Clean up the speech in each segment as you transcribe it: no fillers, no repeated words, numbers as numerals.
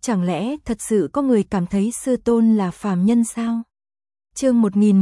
Chẳng lẽ thật sự có người cảm thấy sư tôn là phàm nhân sao? Chương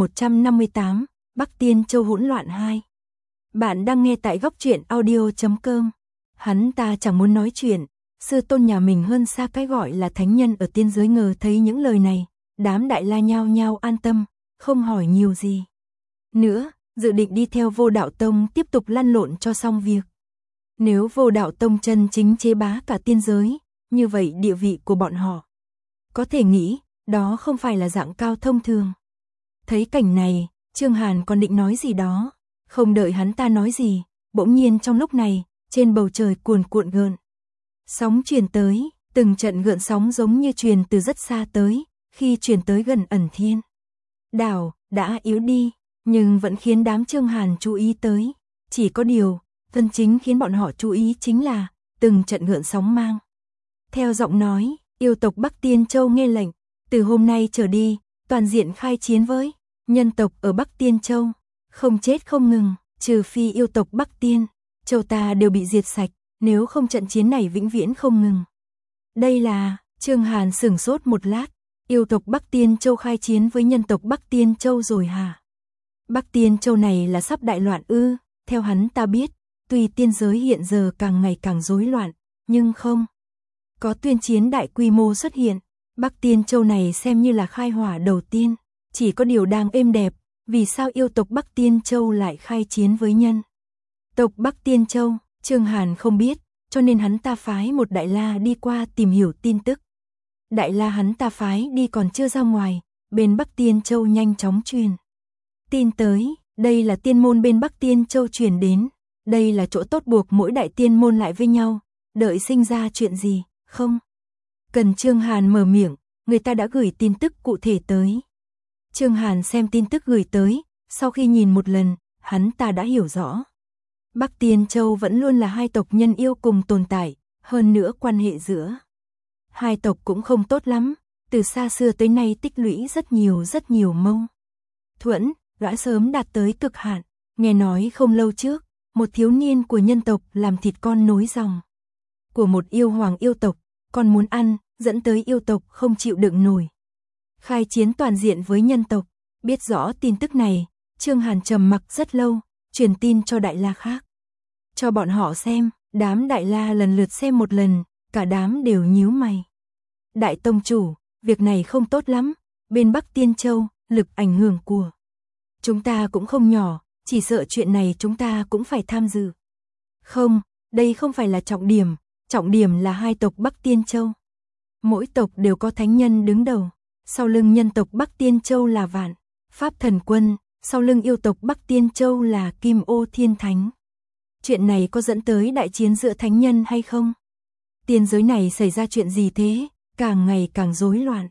1158, Bắc Tiên Châu hỗn loạn 2. Bạn đang nghe tại góc truyện audio.com. Hắn ta chẳng muốn nói chuyện, sư tôn nhà mình hơn xa cái gọi là thánh nhân ở tiên giới. Ngờ thấy những lời này, đám đại la nhao nhao an tâm, không hỏi nhiều gì nữa, dự định đi theo Vô Đạo Tông tiếp tục lăn lộn cho xong việc. Nếu Vô Đạo Tông chân chính chế bá cả tiên giới, như vậy địa vị của bọn họ, có thể nghĩ, đó không phải là dạng cao thông thường. Thấy cảnh này, Trương Hàn còn định nói gì đó, không đợi hắn ta nói gì, bỗng nhiên trong lúc này, trên bầu trời cuồn cuộn gợn sóng truyền tới, từng trận gợn sóng giống như truyền từ rất xa tới, khi truyền tới gần Ẩn Thiên đảo, đã yếu đi, nhưng vẫn khiến đám Trương Hàn chú ý tới. Chỉ có điều, chân chính khiến bọn họ chú ý chính là, từng trận gợn sóng mang theo giọng nói, yêu tộc Bắc Tiên Châu nghe lệnh, từ hôm nay trở đi, toàn diện khai chiến với nhân tộc ở Bắc Tiên Châu, không chết không ngừng, trừ phi yêu tộc Bắc Tiên Châu ta đều bị diệt sạch, nếu không trận chiến này vĩnh viễn không ngừng. Đây là, Trương Hàn sửng sốt một lát, yêu tộc Bắc Tiên Châu khai chiến với nhân tộc Bắc Tiên Châu rồi hả? Bắc Tiên Châu này là sắp đại loạn ư? Theo hắn ta biết, tuy tiên giới hiện giờ càng ngày càng rối loạn, nhưng không có tuyên chiến đại quy mô xuất hiện. Bắc Tiên Châu này xem như là khai hỏa đầu tiên, chỉ có điều đang êm đẹp, vì sao yêu tộc Bắc Tiên Châu lại khai chiến với nhân tộc Bắc Tiên Châu? Trương Hàn không biết, cho nên hắn ta phái một đại la đi qua tìm hiểu tin tức. Đại la hắn ta phái đi còn chưa ra ngoài, bên Bắc Tiên Châu nhanh chóng truyền tin tới, đây là tiên môn bên Bắc Tiên Châu truyền đến, đây là chỗ tốt buộc mỗi đại tiên môn lại với nhau, đợi sinh ra chuyện gì, không cần Trương Hàn mở miệng, người ta đã gửi tin tức cụ thể tới. Trương Hàn xem tin tức gửi tới, sau khi nhìn một lần, hắn ta đã hiểu rõ. Bắc Tiên Châu vẫn luôn là hai tộc nhân yêu cùng tồn tại, hơn nữa quan hệ giữa hai tộc cũng không tốt lắm, từ xa xưa tới nay tích lũy rất nhiều mâu thuẫn, đã sớm đạt tới cực hạn. Nghe nói không lâu trước, một thiếu niên của nhân tộc làm thịt con nối dòng của một yêu hoàng yêu tộc, còn muốn ăn, dẫn tới yêu tộc không chịu đựng nổi, khai chiến toàn diện với nhân tộc. Biết rõ tin tức này, Trương Hàn trầm mặc rất lâu, truyền tin cho đại la khác, cho bọn họ xem. Đám đại la lần lượt xem một lần, cả đám đều nhíu mày. Đại tông chủ, việc này không tốt lắm, bên Bắc Tiên Châu, lực ảnh hưởng của chúng ta cũng không nhỏ, chỉ sợ chuyện này chúng ta cũng phải tham dự. Không, đây không phải là trọng điểm là hai tộc Bắc Tiên Châu. Mỗi tộc đều có thánh nhân đứng đầu, sau lưng nhân tộc Bắc Tiên Châu là Vạn Pháp Thần Quân, sau lưng yêu tộc Bắc Tiên Châu là Kim Ô Thiên Thánh. Chuyện này có dẫn tới đại chiến giữa thánh nhân hay không? Tiên giới này xảy ra chuyện gì thế, càng ngày càng rối loạn.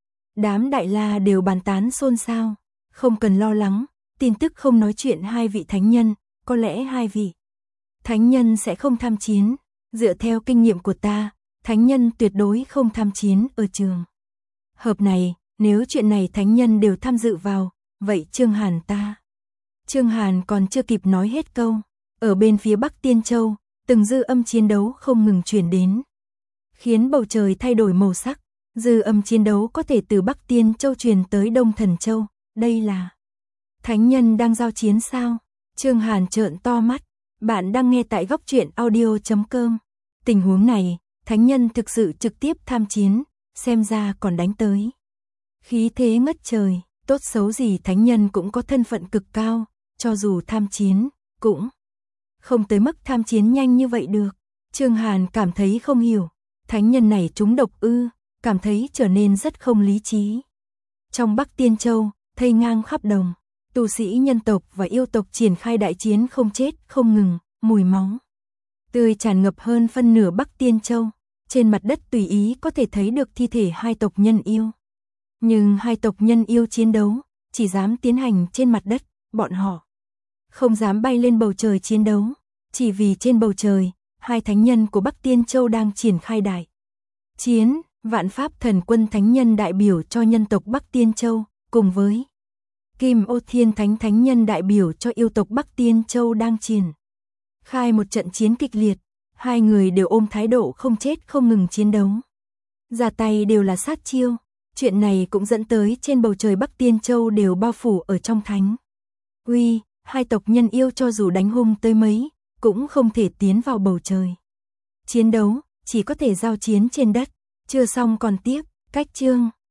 Đám đại la đều bàn tán xôn xao, không cần lo lắng, tin tức không nói chuyện hai vị thánh nhân, có lẽ hai vị thánh nhân sẽ không tham chiến. Dựa theo kinh nghiệm của ta, thánh nhân tuyệt đối không tham chiến ở trường hợp này, nếu chuyện này thánh nhân đều tham dự vào, vậy Trương Hàn còn chưa kịp nói hết câu, ở bên phía Bắc Tiên Châu, từng dư âm chiến đấu không ngừng truyền đến, khiến bầu trời thay đổi màu sắc. Dư âm chiến đấu có thể từ Bắc Tiên Châu truyền tới Đông Thần Châu, đây là thánh nhân đang giao chiến sao? Trương Hàn trợn to mắt. Bạn đang nghe tại góc truyện audio.com. Tình huống này, thánh nhân thực sự trực tiếp tham chiến, xem ra còn đánh tới khí thế ngất trời. Tốt xấu gì thánh nhân cũng có thân phận cực cao, cho dù tham chiến, cũng không tới mức tham chiến nhanh như vậy được. Trương Hàn cảm thấy không hiểu, thánh nhân này trúng độc ư, cảm thấy trở nên rất không lý trí. Trong Bắc Tiên Châu, thây ngang khắp đồng, tu sĩ nhân tộc và yêu tộc triển khai đại chiến không chết không ngừng, mùi máu tươi tràn ngập hơn phân nửa Bắc Tiên Châu. Trên mặt đất tùy ý có thể thấy được thi thể hai tộc nhân yêu. Nhưng hai tộc nhân yêu chiến đấu, chỉ dám tiến hành trên mặt đất, bọn họ không dám bay lên bầu trời chiến đấu, chỉ vì trên bầu trời, hai thánh nhân của Bắc Tiên Châu đang triển khai đại chiến. Vạn Pháp Thần Quân thánh nhân đại biểu cho nhân tộc Bắc Tiên Châu, cùng với Kim Ô Thiên Thánh thánh nhân đại biểu cho yêu tộc Bắc Tiên Châu đang triển khai một trận chiến kịch liệt. Hai người đều ôm thái độ không chết không ngừng chiến đấu. Ra tay đều là sát chiêu. Chuyện này cũng dẫn tới trên bầu trời Bắc Tiên Châu đều bao phủ ở trong thánh uy, hai tộc nhân yêu cho dù đánh hung tới mấy, cũng không thể tiến vào bầu trời. Chiến đấu, chỉ có thể giao chiến trên đất, chưa xong còn tiếp, cách chương.